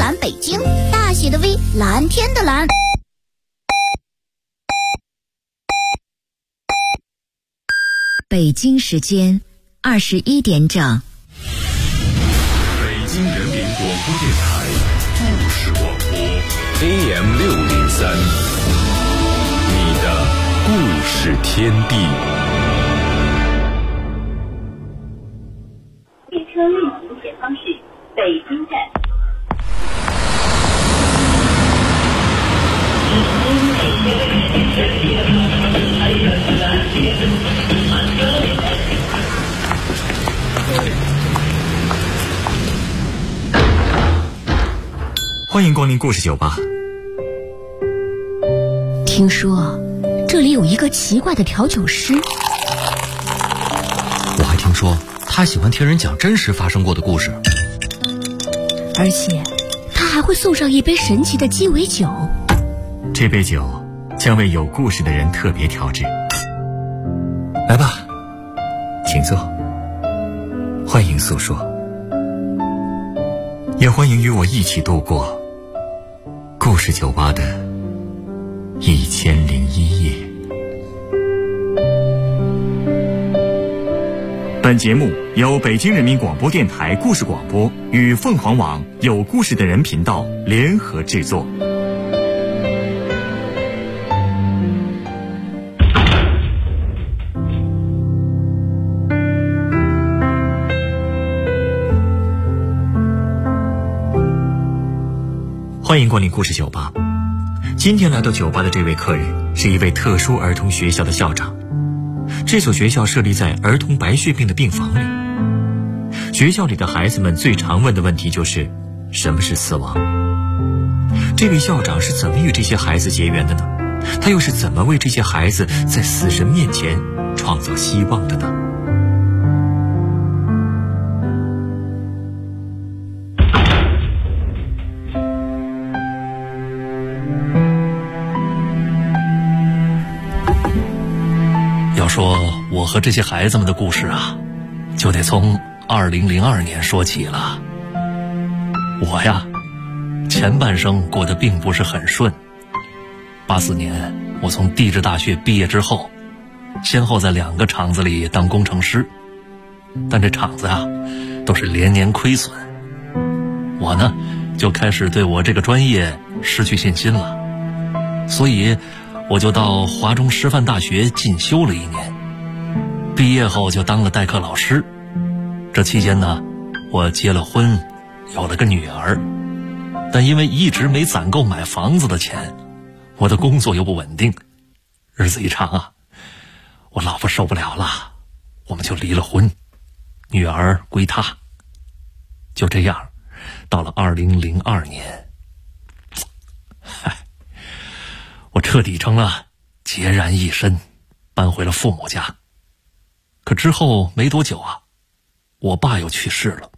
蓝北京，大写的 V， 蓝天的蓝。 北京时间21点整。 北京人民广播电台故事广播 AM603， 你的故事天地。 列车运行前方是北京站。 欢迎光临故事酒吧。 听说这里有一个奇怪的调酒师， 我还听说他喜欢听人讲真实发生过的故事， 而且他还会送上一杯神奇的鸡尾酒。 这杯酒将为有故事的人特别调制。来吧，请坐，欢迎诉说，也欢迎与我一起度过故事酒吧的1001夜。本节目由北京人民广播电台故事广播与凤凰网有故事的人频道联合制作。欢迎光临故事酒吧。今天来到酒吧的这位客人是一位特殊儿童学校的校长。这所学校设立在儿童白血病的病房里。学校里的孩子们最常问的问题就是什么是死亡。这位校长是怎么与这些孩子结缘的呢？他又是怎么为这些孩子在死神面前创造希望的呢？ 要说我和这些孩子们的故事啊，就得从2002年说起了。我呀，前半生过得并不是很顺。84年我从地质大学毕业之后，先后在2个厂子里当工程师，但这厂子啊都是连年亏损。我呢就开始对我这个专业失去信心了，所以我就到华中师范大学进修了1年，毕业后就当了代课老师。这期间呢，我结了婚，有了个女儿，但因为一直没攒够买房子的钱，我的工作又不稳定，日子一长啊，我老婆受不了了，我们就离了婚，女儿归她。就这样，到了2002年，我彻底成了孑然一身，搬回了父母家。可之后没多久啊，我爸又去世了。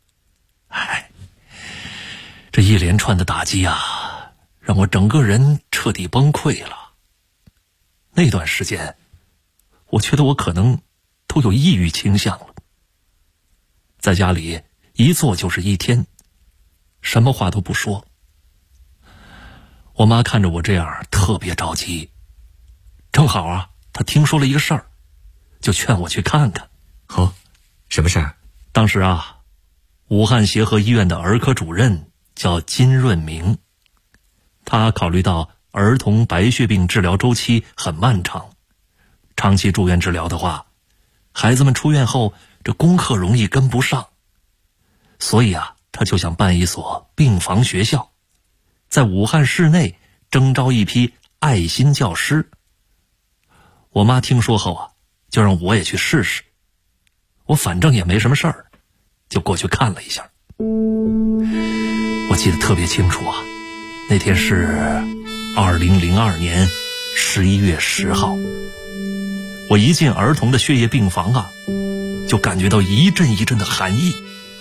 这一连串的打击啊，让我整个人彻底崩溃了。那段时间，我觉得我可能都有抑郁倾向了。在家里一坐就是1天，什么话都不说。我妈看着我这样特别着急，正好啊，她听说了一个事儿，就劝我去看看。 什么事儿？ 当时啊，武汉协和医院的儿科主任叫金润明，他考虑到儿童白血病治疗周期很漫长，长期住院治疗的话，孩子们出院后这功课容易跟不上，所以啊，他就想办一所病房学校，在武汉市内征招一批爱心教师。我妈听说后啊，就让我也去试试。我反正也没什么事儿，就过去看了一下。我记得特别清楚啊，那天是2002年11月10号。我一进儿童的血液病房啊，就感觉到一阵一阵的寒意。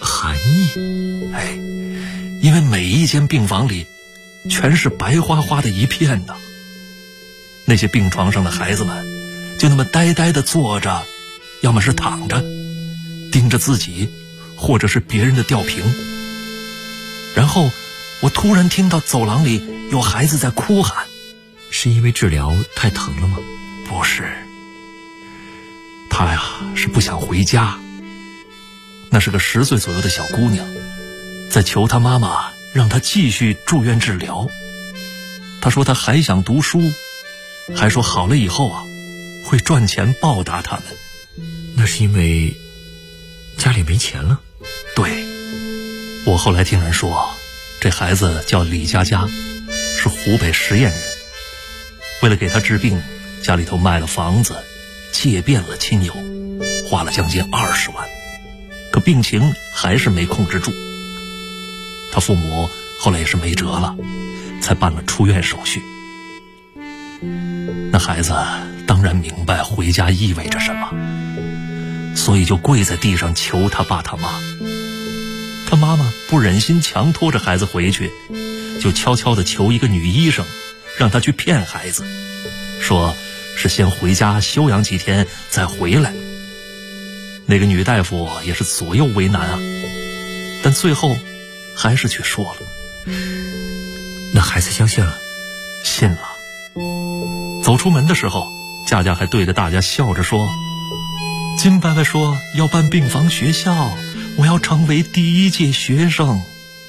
因为每一间病房里全是白花花的一片呢。那些病床上的孩子们就那么呆呆地坐着，要么是躺着，盯着自己或者是别人的吊瓶。然后我突然听到走廊里有孩子在哭喊。 是因为治疗太疼了吗？ 不是，他呀是不想回家。那是个10岁左右的小姑娘，在求她妈妈让她继续住院治疗。她说她还想读书，还说好了以后啊会赚钱报答他们。 那是因为家里没钱了？ 对，我后来听人说，这孩子叫李佳佳，是湖北十堰人。为了给他治病，家里头卖了房子，借遍了亲友，花了将近20万，可病情还是没控制住。他父母后来也是没辙了，才办了出院手续。那孩子当然明白回家意味着什么，所以就跪在地上求他爸他妈。他妈妈不忍心强拖着孩子回去，就悄悄地求一个女医生，让他去骗孩子，说是先回家休养几天再回来。那个女大夫也是左右为难啊，但最后还是去说了。 那孩子相信了？ 信了。走出门的时候，佳佳还对着大家笑着说，金伯伯说要办病房学校，我要成为第1届学生。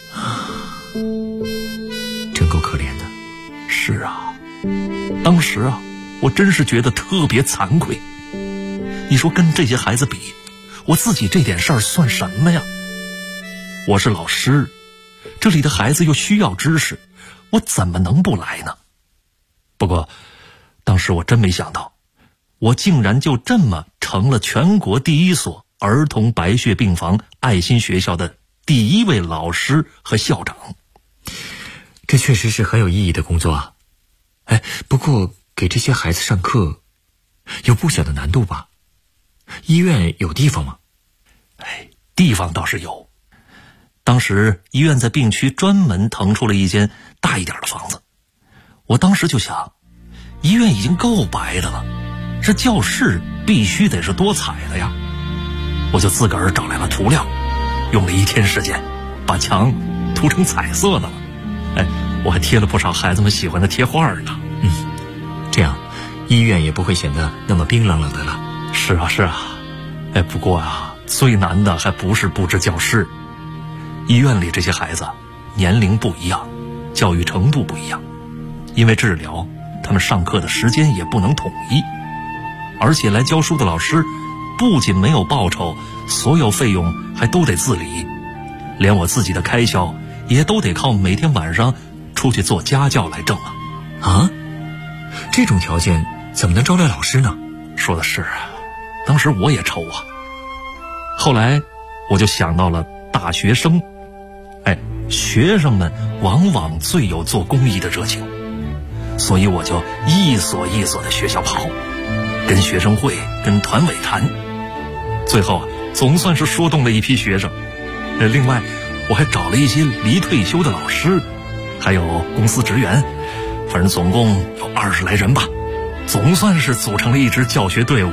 真够可怜的。 是啊，当时啊我真是觉得特别惭愧。你说跟这些孩子比，我自己这点事儿算什么呀？我是老师，这里的孩子又需要知识，我怎么能不来呢？不过当时我真没想到，我竟然就这么成了全国第1所儿童白血病房爱心学校的第1位老师和校长。 这确实是很有意义的工作啊。不过给这些孩子上课有不小的难度吧？医院有地方吗？ 地方倒是有。当时医院在病区专门腾出了一间大一点的房子。我当时就想，医院已经够白的了，这教室必须得是多彩的呀。我就自个儿找来了涂料，用了1天时间把墙涂成彩色的了。我还贴了不少孩子们喜欢的贴画呢。 这样医院也不会显得那么冰冷冷的了。 是啊。不过啊，最难的还不是布置教室。医院里这些孩子年龄不一样，教育程度不一样，因为治疗，他们上课的时间也不能统一。而且来教书的老师不仅没有报酬，所有费用还都得自理，连我自己的开销也都得靠每天晚上出去做家教来挣啊。 这种条件怎么能招来老师呢？ 说的是，当时我也愁啊。后来我就想到了大学生，学生们往往最有做公益的热情，所以我就一所一所的学校跑，跟学生会跟团委谈，最后总算是说动了一批学生。另外我还找了一些离退休的老师，还有公司职员，反正总共有20来人吧，总算是组成了一支教学队伍。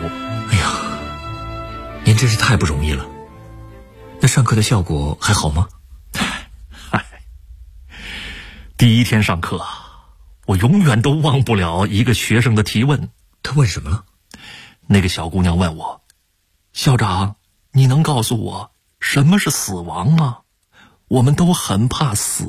您真是太不容易了。那上课的效果还好吗？ 第1天上课，我永远都忘不了一个学生的提问。 他问什么了？ 那个小姑娘问我，校长，你能告诉我什么是死亡吗？我们都很怕死。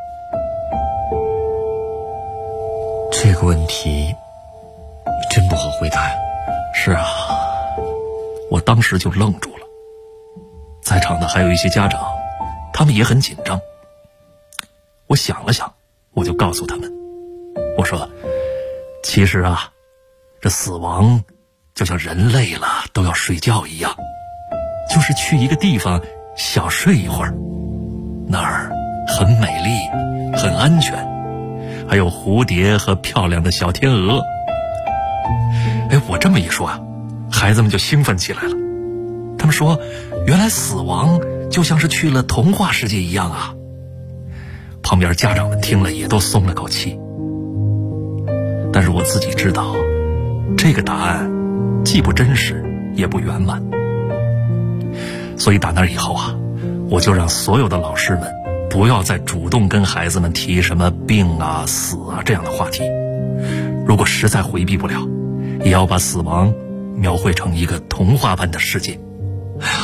这个问题真不好回答呀。 是啊，我当时就愣住了。在场的还有一些家长，他们也很紧张。我想了想，我就告诉他们，我说，其实啊，这死亡就像人累了都要睡觉一样，就是去一个地方小睡一会儿，那儿很美丽，很安全，还有蝴蝶和漂亮的小天鹅。我这么一说啊，孩子们就兴奋起来了。他们说，原来死亡就像是去了童话世界一样啊。旁边家长们听了也都松了口气。但是我自己知道，这个答案既不真实也不圆满。所以打那以后啊，我就让所有的老师们不要再主动跟孩子们提什么病啊、死啊这样的话题。如果实在回避不了，也要把死亡描绘成一个童话般的世界。 哎呀，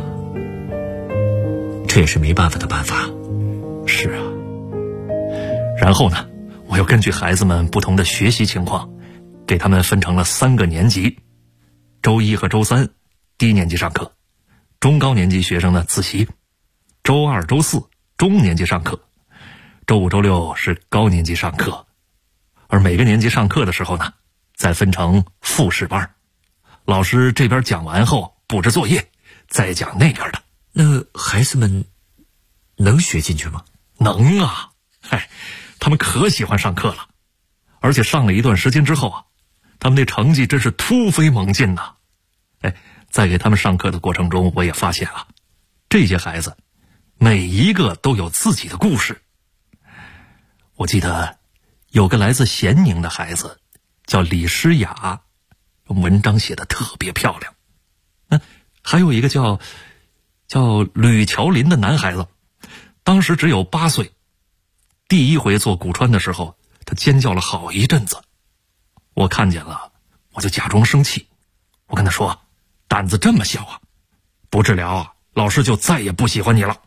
这也是没办法的办法。 是啊。然后呢，我又根据孩子们不同的学习情况，给他们分成了3个年级。周1和周3低年级上课，中高年级学生呢自习，周2、周4中年级上课，周5、周6是高年级上课。而每个年级上课的时候呢，再分成复试班，老师这边讲完后布置作业，再讲那边的。 那孩子们能学进去吗？ 能啊，他们可喜欢上课了，而且上了一段时间之后啊，他们那成绩真是突飞猛进呐。在给他们上课的过程中，我也发现啊，这些孩子每一个都有自己的故事。我记得有个来自咸宁的孩子叫李诗雅，文章写得特别漂亮。还有一个叫吕乔林的男孩子，当时只有8岁，第一回做古川的时候，他尖叫了好一阵子。我看见了，我就假装生气，我跟他说，胆子这么小啊，不治疗啊，老师就再也不喜欢你了。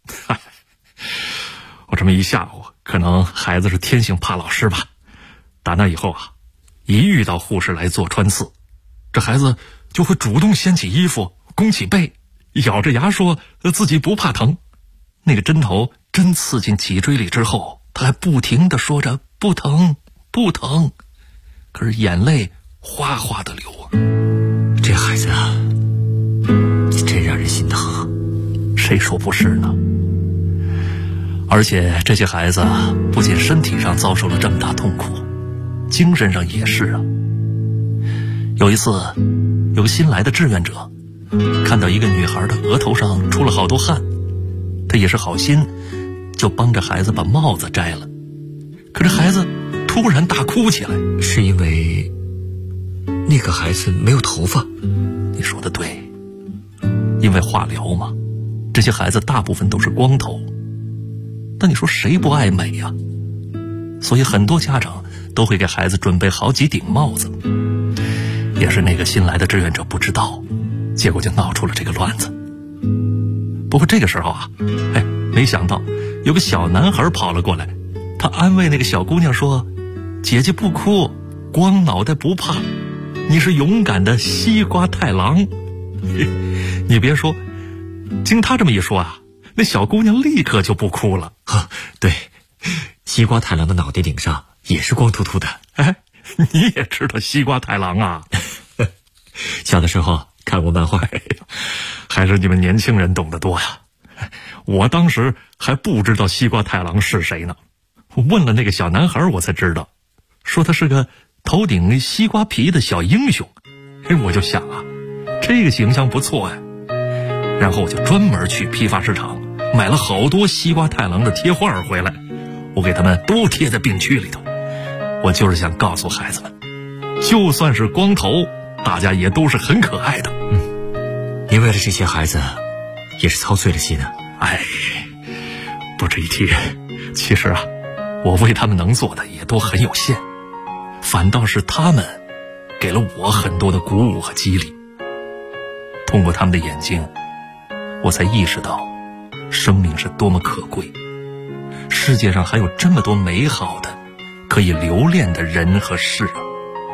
我这么一下午，可能孩子是天性怕老师吧。打那以后啊，一遇到护士来做穿刺，这孩子就会主动掀起衣服，弓起背，咬着牙说自己不怕疼。那个针头针刺进脊椎里之后，他还不停地说着不疼不疼，可是眼泪哗哗地流啊。 这孩子啊，真让人心疼。 谁说不是呢？而且这些孩子不仅身体上遭受了这么大痛苦，精神上也是啊。有一次，有个新来的志愿者看到一个女孩的额头上出了好多汗，他也是好心，就帮着孩子把帽子摘了。可是孩子突然大哭起来， 是因为那个孩子没有头发。 你说的对，因为化疗嘛，这些孩子大部分都是光头。但你说谁不爱美呀？所以很多家长都会给孩子准备好几顶帽子。也是那个新来的志愿者不知道，结果就闹出了这个乱子。不过这个时候啊，没想到有个小男孩跑了过来，他安慰那个小姑娘说，姐姐不哭，光脑袋不怕，你是勇敢的西瓜太郎。你别说，经他这么一说啊，那小姑娘立刻就不哭了。 对，西瓜太郎的脑袋顶上也是光秃秃的。 你也知道西瓜太郎啊？ 小的时候看过漫画。 还是你们年轻人懂得多呀。我当时还不知道西瓜太郎是谁呢，我问了那个小男孩，我才知道，说他是个头顶西瓜皮的小英雄。我就想啊，这个形象不错呀。然后我就专门去批发市场买了好多西瓜太郎的贴画回来，我给他们都贴在病区里头。我就是想告诉孩子们，就算是光头，大家也都是很可爱的。 你为了这些孩子也是操碎了心啊。 不值一提。其实啊，我为他们能做的也都很有限，反倒是他们给了我很多的鼓舞和激励。通过他们的眼睛，我才意识到生命是多么可贵，世界上还有这么多美好的可以留恋的人和事啊。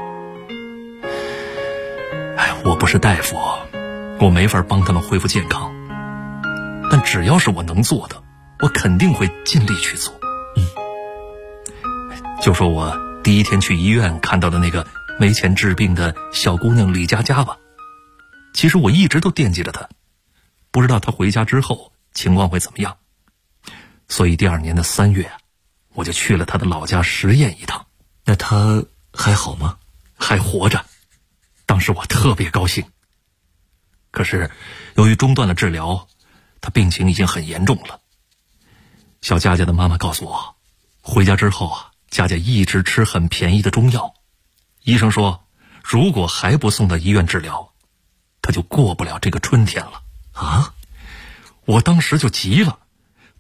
我不是大夫，我没法帮他们恢复健康，但只要是我能做的，我肯定会尽力去做。就说我第一天去医院看到的那个没钱治病的小姑娘李佳佳吧，其实我一直都惦记着她，不知道她回家之后情况会怎么样。所以第2年的3月，我就去了她的老家实验一趟。 那她还好吗？ 还活着。当时我特别高兴。可是由于中断了治疗，她病情已经很严重了。小佳佳的妈妈告诉我，回家之后啊，佳佳一直吃很便宜的中药，医生说如果还不送到医院治疗，她就过不了这个春天了。我当时就急了，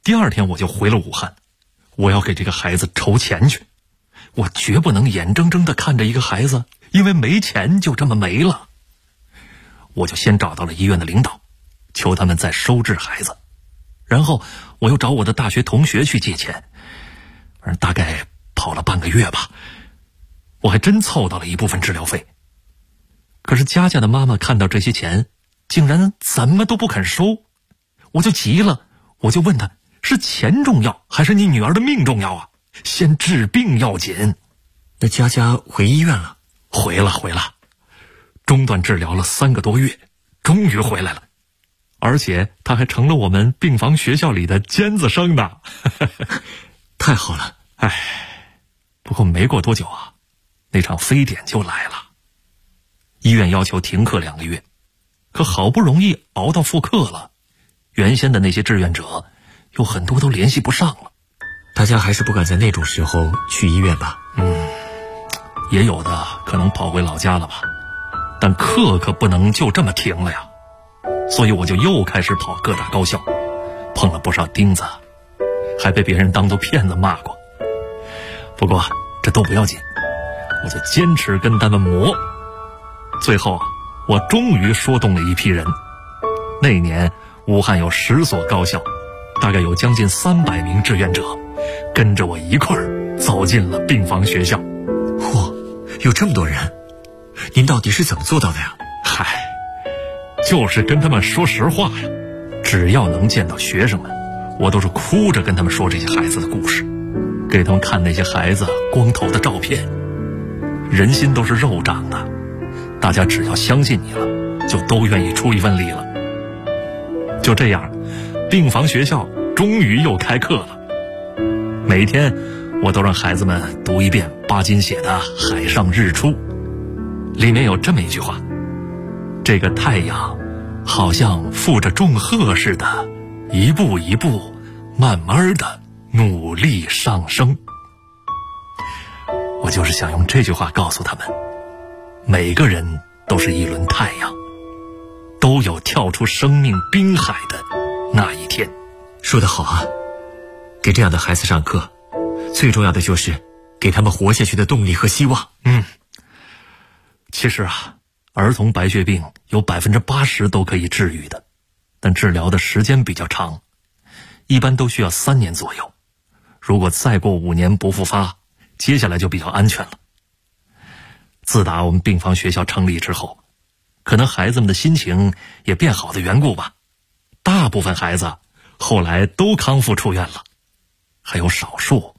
第2天我就回了武汉，我要给这个孩子筹钱去。我绝不能眼睁睁地看着一个孩子因为没钱就这么没了。我就先找到了医院的领导，求他们再收治孩子，然后我又找我的大学同学去借钱，大概跑了半个月吧，我还真凑到了一部分治疗费。可是佳佳的妈妈看到这些钱，竟然怎么都不肯收。我就急了，我就问她，是钱重要还是你女儿的命重要啊？先治病要紧。 那佳佳回医院了？ 回了，中断治疗了3个多月，终于回来了，而且她还成了我们病房学校里的尖子生呢。 太好了。 不过没过多久啊，那场非典就来了。医院要求停课2个月，可好不容易熬到复课了，原先的那些志愿者有很多都联系不上了。 大家还是不敢在那种时候去医院吧？ 也有的可能跑回老家了吧，但课可不能就这么停了呀。所以我就又开始跑各大高校，碰了不少钉子，还被别人当作骗子骂过。不过这都不要紧，我就坚持跟他们磨。最后我终于说动了一批人。那年武汉有10所高校，大概有将近300名志愿者跟着我一块儿走进了病房学校。 嚯，有这么多人，您到底是怎么做到的呀？ 就是跟他们说实话呀。只要能见到学生们，我都是哭着跟他们说这些孩子的故事，给他们看那些孩子光头的照片。人心都是肉长的，大家只要相信你了，就都愿意出一份力了。就这样，病房学校终于又开课了。每天我都让孩子们读一遍巴金写的《海上日出》，里面有这么一句话：这个太阳好像负着重荷似的，一步一步慢慢的努力上升。我就是想用这句话告诉他们，每个人都是一轮太阳，都有跳出生命冰海的那一天。 说得好啊，给这样的孩子上课，最重要的就是给他们活下去的动力和希望。 其实啊，儿童白血病有80%都可以治愈的，但治疗的时间比较长，一般都需要3年左右。如果再过5年不复发，接下来就比较安全了。自打我们病房学校成立之后，可能孩子们的心情也变好的缘故吧，大部分孩子后来都康复出院了，还有少数，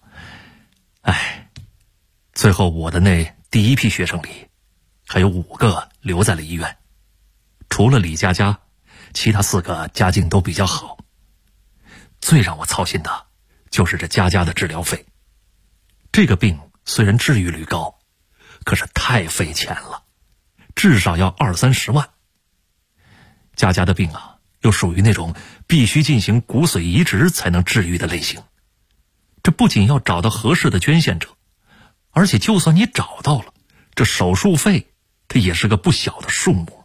最后我的那第1批学生里，还有5个留在了医院，除了李佳佳，其他4个家境都比较好。最让我操心的就是这佳佳的治疗费。这个病虽然治愈率高，可是太费钱了，至少要20-30万。佳佳的病啊，又属于那种必须进行骨髓移植才能治愈的类型。这不仅要找到合适的捐献者，而且就算你找到了，这手术费它也是个不小的数目。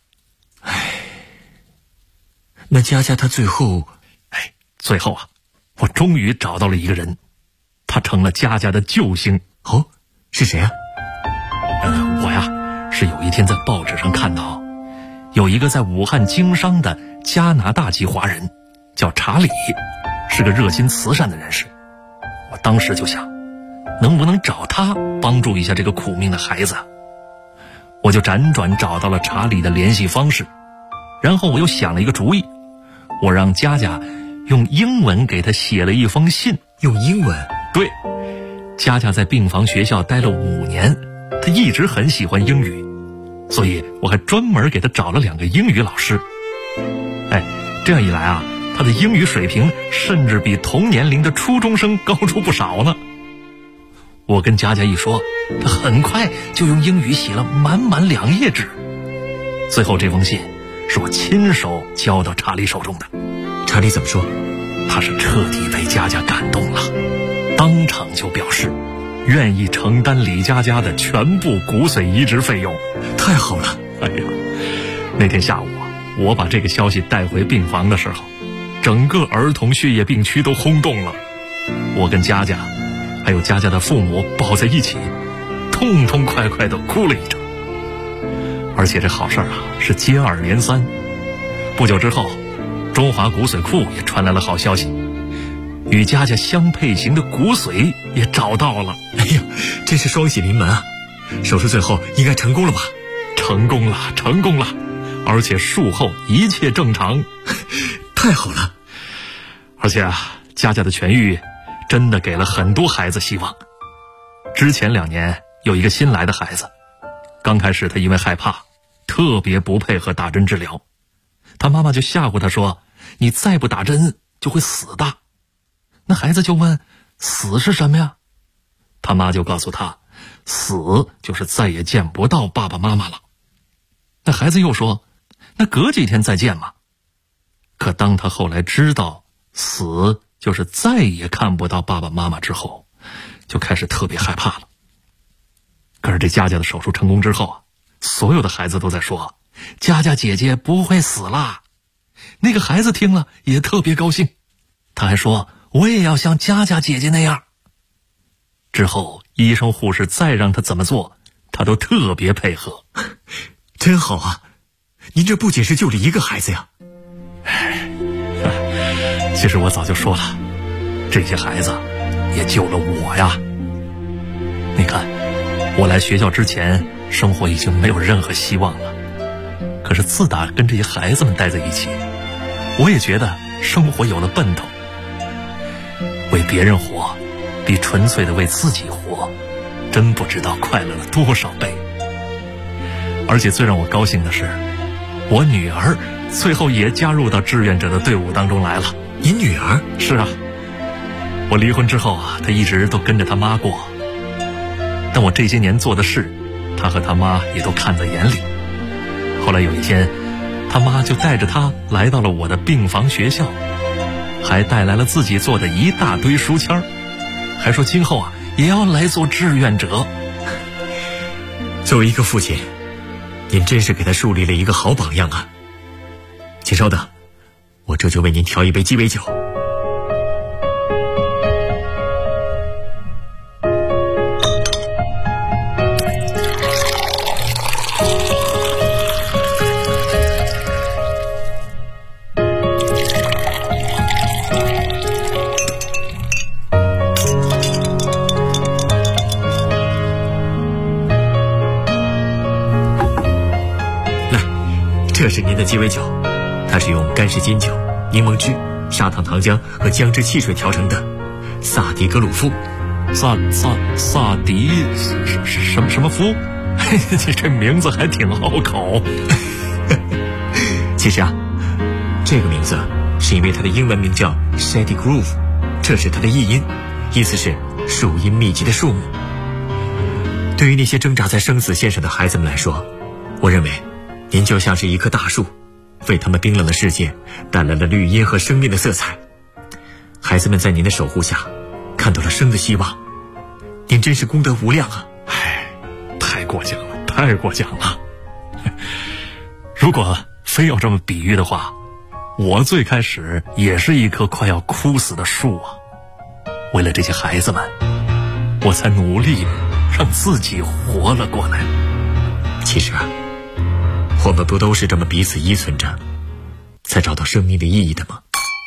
那佳佳她最后啊，我终于找到了一个人，他成了佳佳的救星。 哦，是谁啊？ 我呀，是有一天在报纸上看到，有一个在武汉经商的加拿大籍华人，叫查理，是个热心慈善的人士。我当时就想，能不能找他帮助一下这个苦命的孩子？我就辗转找到了查理的联系方式，然后我又想了一个主意，我让佳佳用英文给他写了一封信。 用英文？ 对，佳佳在病房学校待了5年，她一直很喜欢英语，所以我还专门给她找了2个英语老师。这样一来啊，她的英语水平甚至比同年龄的初中生高出不少呢。我跟佳佳一说，她很快就用英语写了满满2页纸。最后这封信是我亲手交到查理手中的。 查理怎么说？ 他是彻底被佳佳感动了，当场就表示愿意承担李佳佳的全部骨髓移植费用。 太好了！ 那天下午我把这个消息带回病房的时候， 整个儿童血液病区都轰动了。我跟佳佳还有佳佳的父母抱在一起，痛痛快快地哭了一场。而且这好事是接二连三。不久之后，中华骨髓库也传来了好消息，与佳佳相配型的骨髓也找到了。 哎呀，真是双喜临门啊！手术最后应该成功了吧？ 成功了，而且术后一切正常。 太好了！ 而且佳佳的痊愈真的给了很多孩子希望。之前2年有一个新来的孩子，刚开始他因为害怕，特别不配合打针治疗，他妈妈就吓唬他说，你再不打针就会死的。那孩子就问，死是什么呀？他妈就告诉他，死就是再也见不到爸爸妈妈了。那孩子又说，那隔几天再见嘛。可当他后来知道死就是再也看不到爸爸妈妈之后，就开始特别害怕了。可是这佳佳的手术成功之后，所有的孩子都在说，佳佳姐姐不会死啦。那个孩子听了也特别高兴，他还说，我也要像佳佳姐姐那样。之后医生护士再让他怎么做，他都特别配合。 真好啊！您这不仅是救了一个孩子呀。 其实我早就说了，这些孩子也救了我呀。你看，我来学校之前，生活已经没有任何希望了。可是自打跟这些孩子们待在一起，我也觉得生活有了奔头。为别人活，比纯粹的为自己活，真不知道快乐了多少倍。而且最让我高兴的是，我女儿最后也加入到志愿者的队伍当中来了。 您女儿？ 是啊，我离婚之后她一直都跟着她妈过，但我这些年做的事，她和她妈也都看在眼里。后来有一天，她妈就带着她来到了我的病房学校，还带来了自己做的一大堆书签，还说今后也要来做志愿者。 作为一个父亲，您真是给她树立了一个好榜样啊。请稍等，我这就为您调一杯鸡尾酒。来，这是您的鸡尾酒，它是用干式金酒、柠檬汁、砂糖糖浆和姜汁汽水调成的，萨迪格鲁夫。 萨迪什么夫？这名字还挺拗口。 其实这个名字是因为它的英文名叫 Shady Grove， 这是它的译音，意思是树荫密集的树木。对于那些挣扎在生死线上的孩子们来说，我认为您就像是一棵大树，为他们冰冷的世界带来了绿荫和生命的色彩。孩子们在您的守护下看到了生的希望，您真是功德无量啊！ 太过奖了，太过奖了。如果非要这么比喻的话，我最开始也是一棵快要枯死的树啊。为了这些孩子们，我才努力让自己活了过来。 其实我们不都是这么彼此依存着，才找到生命的意义的吗？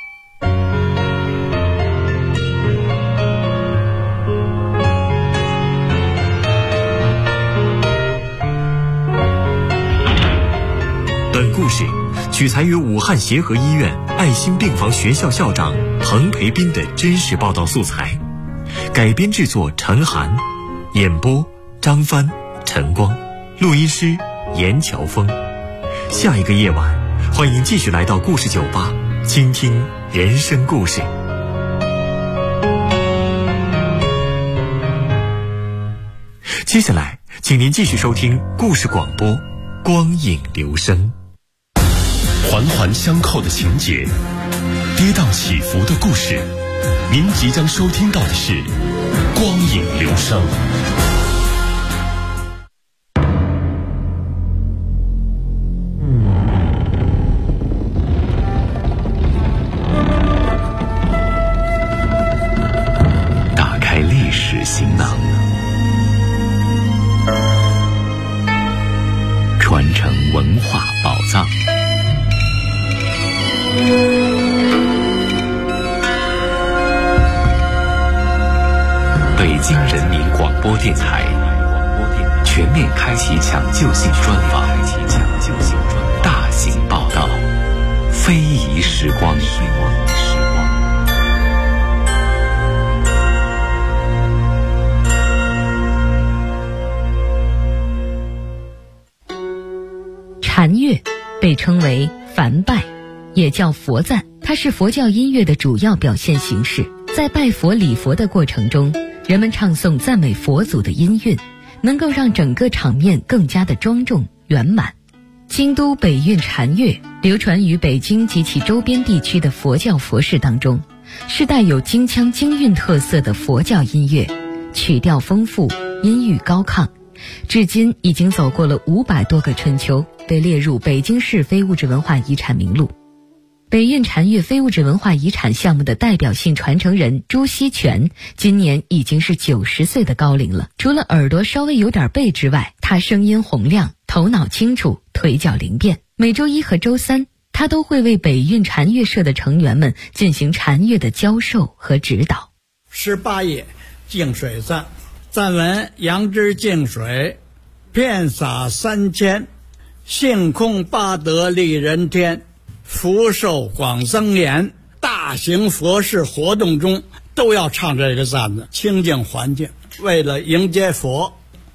本故事取材于武汉协和医院爱心病房学校校长彭培斌的真实报道素材，改编制作陈涵，演播张帆、陈光，录音师严乔峰。下一个夜晚，欢迎继续来到故事酒吧，倾听人生故事。接下来，请您继续收听故事广播《光影流声》。 环环相扣的情节，跌宕起伏的故事，您即将收听到的是《光影流声》。 行呢？传承文化宝藏。北京人民广播电台全面开启抢救性专访，大型报道，非遗时光。 禅乐被称为梵拜，也叫佛赞，它是佛教音乐的主要表现形式。在拜佛礼佛的过程中，人们唱诵赞美佛祖的音韵，能够让整个场面更加的庄重圆满。京都北韵禅乐流传于北京及其周边地区的佛教佛事当中，是带有京腔京韵特色的佛教音乐，曲调丰富，音域高亢，至今已经走过了500多个春秋，被列入北京市非物质文化遗产名录。北韵禅乐非物质文化遗产项目的代表性传承人朱锡全今年已经是90岁的高龄了。除了耳朵稍微有点背之外，他声音洪亮，头脑清楚，腿脚灵便。每周1和周3，他都会为北韵禅乐社的成员们进行禅乐的教授和指导。 18页净水赞，赞文：杨枝净水，遍洒3000，性空八德利人天，福寿广增延。大型佛事活动中都要唱这个赞子，清净环境，为了迎接佛。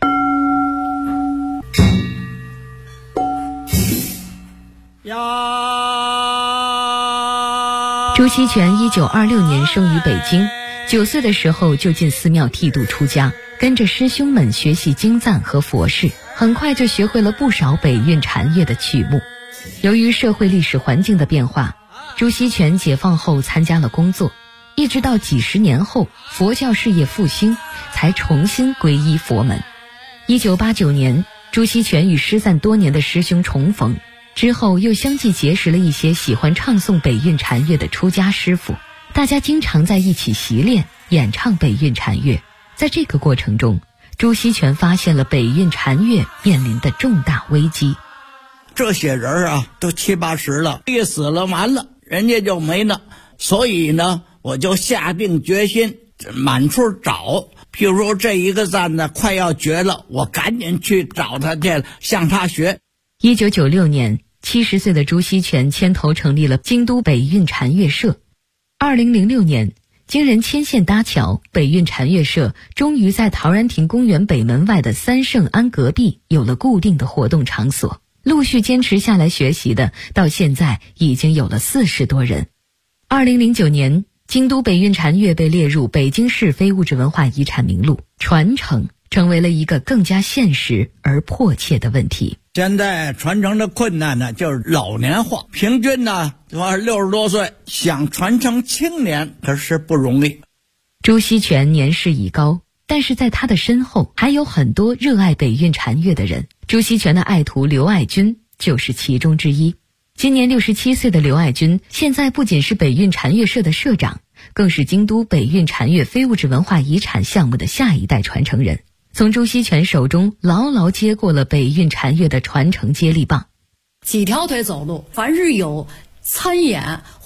朱锡全1926年生于北京，9岁的时候就进寺庙剃度出家，跟着师兄们学习经赞和佛事，很快就学会了不少北韵禅乐的曲目。由于社会历史环境的变化，朱锡全解放后参加了工作，一直到几十年后佛教事业复兴，才重新皈依佛门。1989年，朱锡全与失散多年的师兄重逢，之后又相继结识了一些喜欢唱诵北韵禅乐的出家师傅，大家经常在一起习练演唱北韵禅乐。在这个过程中，朱锡全发现了北韵禅乐面临的重大危机。 这些人啊，都70、80了，一死了完了，人家就没了。所以呢，我就下定决心满处找。譬如说这一个赞呢快要绝了，我赶紧去找他去，向他学。 1996年，70岁的朱锡全牵头成立了京都北韵禅乐社。2006年，经人牵线搭桥，北韵禅乐社终于在陶然亭公园北门外的三圣庵隔壁有了固定的活动场所。陆续坚持下来学习的，到现在已经有了40多人。2009年，京都北韵禅乐被列入北京市非物质文化遗产名录，传承成为了一个更加现实而迫切的问题。 现在传承的困难呢，就是老年化，平均呢60多岁，想传承青年可是不容易。 朱锡全年事已高，但是在他的身后还有很多热爱北韵禅乐的人。朱锡全的爱徒刘爱军就是其中之一。今年67岁的刘爱军，现在不仅是北韵禅乐社的社长，更是京都北韵禅乐非物质文化遗产项目的下一代传承人，从朱锡全手中牢牢接过了北韵禅乐的传承接力棒。 几条腿走路，凡是有参演